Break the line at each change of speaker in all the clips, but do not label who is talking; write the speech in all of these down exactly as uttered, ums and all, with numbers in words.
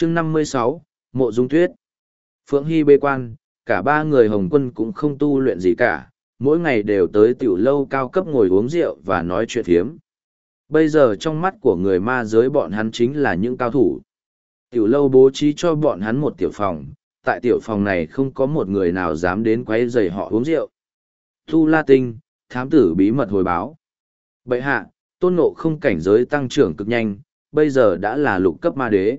chương năm mươi sáu, Mộ Dung Tuyết. Phượng Hy bê quan, cả ba người Hồng Quân cũng không tu luyện gì cả, mỗi ngày đều tới tiểu lâu cao cấp ngồi uống rượu và nói chuyện phiếm. Bây giờ trong mắt của người ma giới bọn hắn chính là những cao thủ. Tiểu lâu bố trí cho bọn hắn một tiểu phòng, tại tiểu phòng này không có một người nào dám đến quấy rầy họ uống rượu. Tu La Tinh, thám tử bí mật hồi báo. Bệ hạ, Tôn Ngộ Không cảnh giới tăng trưởng cực nhanh, bây giờ đã là lục cấp ma đế.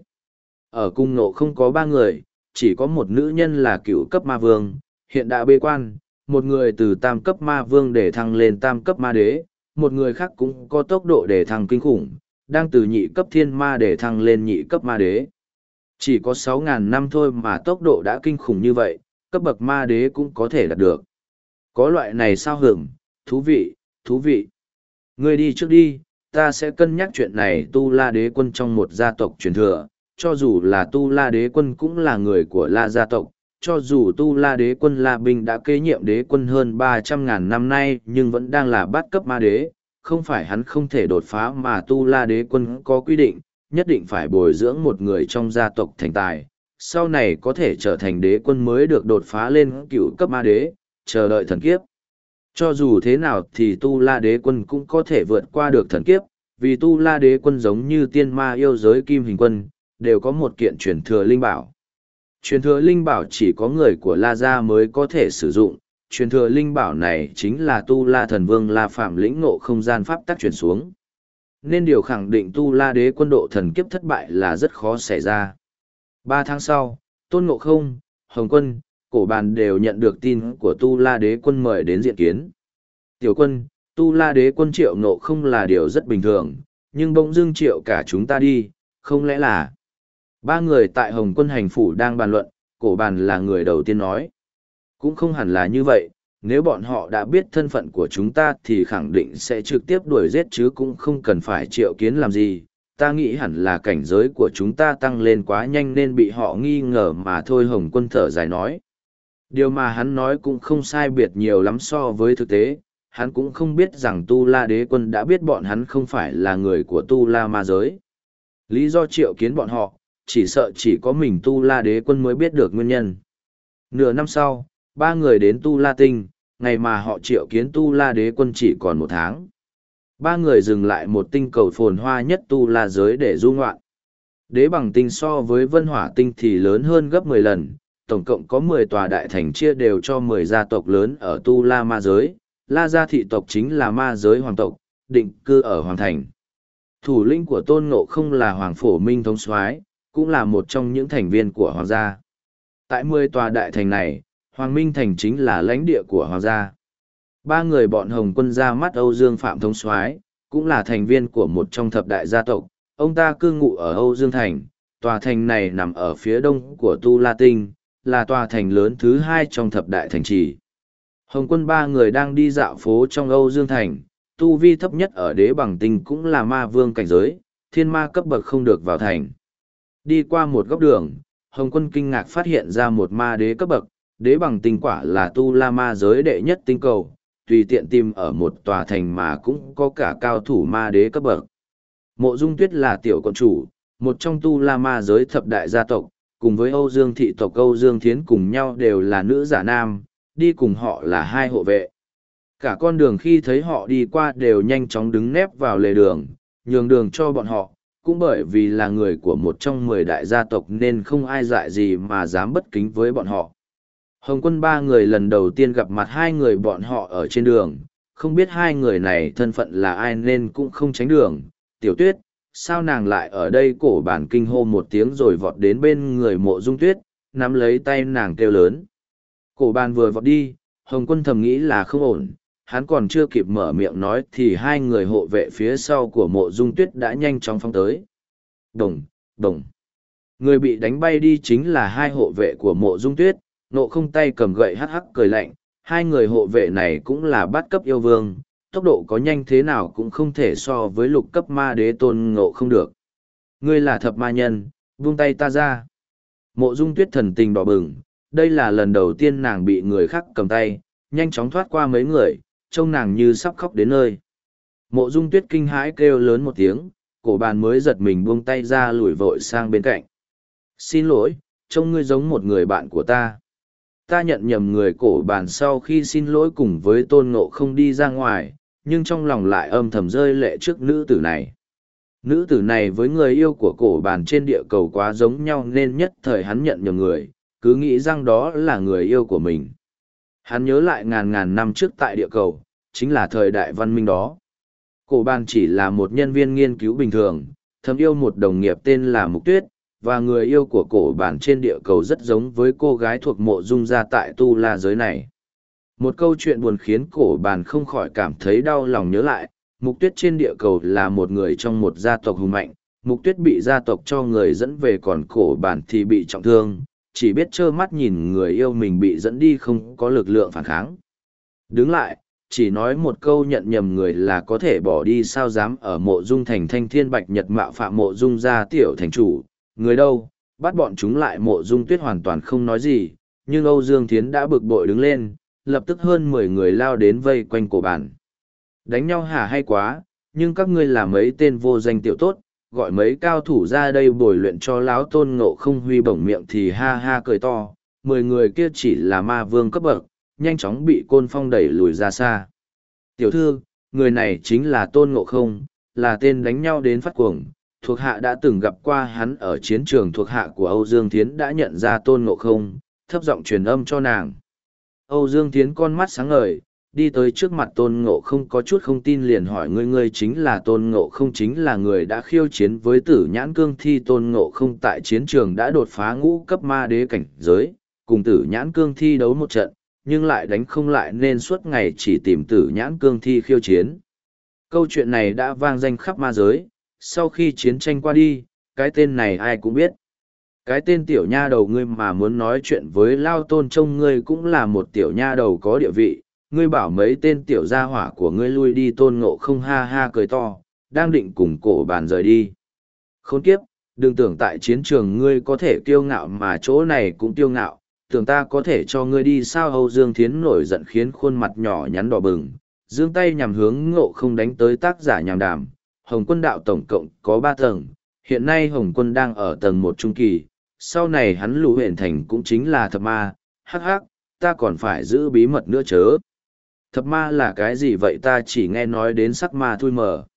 Ở cung Ngộ Không có ba người, chỉ có một nữ nhân là cựu cấp ma vương, hiện đã bế quan, một người từ tam cấp ma vương để thăng lên tam cấp ma đế, một người khác cũng có tốc độ để thăng kinh khủng, đang từ nhị cấp thiên ma để thăng lên nhị cấp ma đế. Chỉ có sáu ngàn năm thôi mà tốc độ đã kinh khủng như vậy, cấp bậc ma đế cũng có thể đạt được. Có loại này sao hưởng, thú vị, thú vị. Ngươi đi trước đi, ta sẽ cân nhắc chuyện này. Tu La Đế Quân trong một gia tộc truyền thừa, cho dù là Tu La Đế Quân cũng là người của La gia tộc, cho dù Tu La Đế Quân La Binh đã kế nhiệm đế quân hơn ba trăm ngàn năm nay nhưng vẫn đang là bát cấp ma đế, không phải hắn không thể đột phá mà Tu La Đế Quân có quy định, nhất định phải bồi dưỡng một người trong gia tộc thành tài, sau này có thể trở thành đế quân mới được đột phá lên cựu cấp ma đế, chờ đợi thần kiếp. Cho dù thế nào thì Tu La Đế Quân cũng có thể vượt qua được thần kiếp, vì Tu La Đế Quân giống như tiên ma yêu giới Kim Hình Quân, đều có một kiện truyền thừa linh bảo. Truyền thừa linh bảo chỉ có người của La Gia mới có thể sử dụng, truyền thừa linh bảo này chính là Tu La Thần Vương La Phạm lĩnh ngộ không gian pháp tắc truyền xuống. Nên điều khẳng định Tu La Đế Quân độ thần kiếp thất bại là rất khó xảy ra. Ba tháng sau, Tôn Ngộ Không, Hồng Quân, Cổ Bàn đều nhận được tin của Tu La Đế Quân mời đến diện kiến. Tiểu quân, Tu La Đế Quân triệu Ngộ Không là điều rất bình thường, nhưng bỗng dưng triệu cả chúng ta đi, không lẽ là... Ba người tại Hồng Quân hành phủ đang bàn luận, Cổ Bàn là người đầu tiên nói. Cũng không hẳn là như vậy, nếu bọn họ đã biết thân phận của chúng ta thì khẳng định sẽ trực tiếp đuổi giết chứ cũng không cần phải triệu kiến làm gì. Ta nghĩ hẳn là cảnh giới của chúng ta tăng lên quá nhanh nên bị họ nghi ngờ mà thôi. Hồng Quân thở dài nói. Điều mà hắn nói cũng không sai biệt nhiều lắm so với thực tế, hắn cũng không biết rằng Tu La Đế Quân đã biết bọn hắn không phải là người của Tu La ma giới. Lý do triệu kiến bọn họ, chỉ sợ chỉ có mình Tu La Đế Quân mới biết được nguyên nhân. Nửa năm sau, ba người đến Tu La Tinh, ngày mà họ triệu kiến Tu La Đế Quân chỉ còn một tháng. Ba người dừng lại một tinh cầu phồn hoa nhất Tu La giới để du ngoạn. Đế Bằng Tinh so với Vân Hỏa Tinh thì lớn hơn gấp mười lần, tổng cộng có mười tòa đại thành chia đều cho mười gia tộc lớn ở Tu La ma giới. La gia thị tộc chính là ma giới hoàng tộc, định cư ở Hoàng Thành. Thủ lĩnh của Tôn Ngộ Không là Hoàng Phổ Minh thống soái, cũng là một trong những thành viên của Hoàng gia. Tại mười tòa đại thành này, Hoàng Minh Thành chính là lãnh địa của Hoàng gia. Ba người bọn Hồng Quân ra mắt Âu Dương Phạm thống soái, cũng là thành viên của một trong thập đại gia tộc. Ông ta cư ngụ ở Âu Dương Thành, tòa thành này nằm ở phía đông của Tu La Tinh, là tòa thành lớn thứ hai trong thập đại thành trì. Hồng Quân ba người đang đi dạo phố trong Âu Dương Thành, tu vi thấp nhất ở Đế Bằng Tinh cũng là ma vương cảnh giới, thiên ma cấp bậc không được vào thành. Đi qua một góc đường, Hồng Quân kinh ngạc phát hiện ra một ma đế cấp bậc, Đế Bằng Tinh quả là Tu La ma giới đệ nhất tinh cầu, tùy tiện tìm ở một tòa thành mà cũng có cả cao thủ ma đế cấp bậc. Mộ Dung Tuyết là tiểu quận chủ, một trong Tu La ma giới thập đại gia tộc, cùng với Âu Dương thị tộc Âu Dương Thiến cùng nhau đều là nữ giả nam, đi cùng họ là hai hộ vệ. Cả con đường khi thấy họ đi qua đều nhanh chóng đứng nép vào lề đường, nhường đường cho bọn họ, cũng bởi vì là người của một trong mười đại gia tộc nên không ai dại gì mà dám bất kính với bọn họ. Hồng Quân ba người lần đầu tiên gặp mặt hai người bọn họ ở trên đường, không biết hai người này thân phận là ai nên cũng không tránh đường. Tiểu Tuyết, sao nàng lại ở đây? Cổ Bản kinh hô một tiếng rồi vọt đến bên người Mộ Dung Tuyết, nắm lấy tay nàng kêu lớn. Cổ Bản vừa vọt đi, Hồng Quân thầm nghĩ là không ổn, hắn còn chưa kịp mở miệng nói thì hai người hộ vệ phía sau của Mộ Dung Tuyết đã nhanh chóng phóng tới. Đồng, đồng. Người bị đánh bay đi chính là hai hộ vệ của Mộ Dung Tuyết. Ngộ Không tay cầm gậy hắc hắc cười lạnh, hai người hộ vệ này cũng là bát cấp yêu vương, tốc độ có nhanh thế nào cũng không thể so với lục cấp ma đế Tôn Ngộ Không được. Ngươi là thập ma nhân, buông tay ta ra. Mộ Dung Tuyết thần tình đỏ bừng, đây là lần đầu tiên nàng bị người khác cầm tay, nhanh chóng thoát qua mấy người, trông nàng như sắp khóc đến nơi. Mộ Dung Tuyết kinh hãi kêu lớn một tiếng, Cổ Bàn mới giật mình buông tay ra lùi vội sang bên cạnh. Xin lỗi, trông ngươi giống một người bạn của ta. Ta nhận nhầm người cổ bàn sau khi xin lỗi cùng với Tôn Ngộ không đi ra ngoài, nhưng trong lòng lại âm thầm rơi lệ trước nữ tử này. Nữ tử này với người yêu của cổ bàn trên địa cầu quá giống nhau nên nhất thời hắn nhận nhầm người, cứ nghĩ rằng đó là người yêu của mình. Hắn nhớ lại ngàn ngàn năm trước tại địa cầu, chính là thời đại văn minh đó. Cổ bàn chỉ là một nhân viên nghiên cứu bình thường, thầm yêu một đồng nghiệp tên là Mục Tuyết, và người yêu của cổ bàn trên địa cầu rất giống với cô gái thuộc mộ dung gia tại tu la giới này. Một câu chuyện buồn khiến cổ bàn không khỏi cảm thấy đau lòng nhớ lại. Mục Tuyết trên địa cầu là một người trong một gia tộc hùng mạnh, Mục Tuyết bị gia tộc cho người dẫn về, còn cổ bàn thì bị trọng thương, chỉ biết trơ mắt nhìn người yêu mình bị dẫn đi không có lực lượng phản kháng. Đứng lại, chỉ nói một câu nhận nhầm người là có thể bỏ đi, sao dám ở mộ dung thành thanh thiên bạch nhật mạo phạm mộ dung gia tiểu thành chủ, người đâu, bắt bọn chúng lại. Mộ dung tuyết hoàn toàn không nói gì, nhưng Âu Dương Thiến đã bực bội đứng lên, lập tức hơn mười người lao đến vây quanh cổ bàn. Đánh nhau hả hay quá, nhưng các ngươi là mấy tên vô danh tiểu tốt, gọi mấy cao thủ ra đây bồi luyện cho lão Tôn Ngộ không huy bổng miệng thì ha ha cười to. Mười người kia chỉ là ma vương cấp bậc, nhanh chóng bị Côn Phong đẩy lùi ra xa. Tiểu thư, người này chính là Tôn Ngộ không, là tên đánh nhau đến phát cuồng. Thuộc hạ đã từng gặp qua hắn ở chiến trường. Thuộc hạ của Âu Dương Thiến đã nhận ra Tôn Ngộ không, thấp giọng truyền âm cho nàng. Âu Dương Thiến con mắt sáng ngời, đi tới trước mặt Tôn Ngộ không có chút không tin, liền hỏi: ngươi ngươi chính là Tôn Ngộ không, chính là người đã khiêu chiến với Tử Nhãn Cương Thi. Tôn Ngộ không tại chiến trường đã đột phá ngũ cấp ma đế cảnh giới, cùng Tử Nhãn Cương Thi đấu một trận, nhưng lại đánh không lại nên suốt ngày chỉ tìm Tử Nhãn Cương Thi khiêu chiến. Câu chuyện này đã vang danh khắp ma giới, sau khi chiến tranh qua đi, cái tên này ai cũng biết. Cái tên tiểu nha đầu ngươi mà muốn nói chuyện với Lao Tôn, trông ngươi cũng là một tiểu nha đầu có địa vị, ngươi bảo mấy tên tiểu gia hỏa của ngươi lui đi. Tôn Ngộ không ha ha cười to, đang định cùng cổ bàn rời đi. Khốn kiếp, đừng tưởng tại chiến trường ngươi có thể kiêu ngạo mà chỗ này cũng kiêu ngạo, tưởng ta có thể cho ngươi đi sao? Âu Dương Thiến nổi giận khiến khuôn mặt nhỏ nhắn đỏ bừng, giương tay nhằm hướng Ngộ không đánh tới. Tác giả Nhàm Đàm. Hồng Quân đạo tổng cộng có ba tầng, hiện nay Hồng Quân đang ở tầng một trung kỳ, sau này hắn lũ huyền thành cũng chính là thập ma. Hắc hắc, ta còn phải giữ bí mật nữa chớ. Thập ma là cái gì vậy? Ta chỉ nghe nói đến sắc ma thui mờ.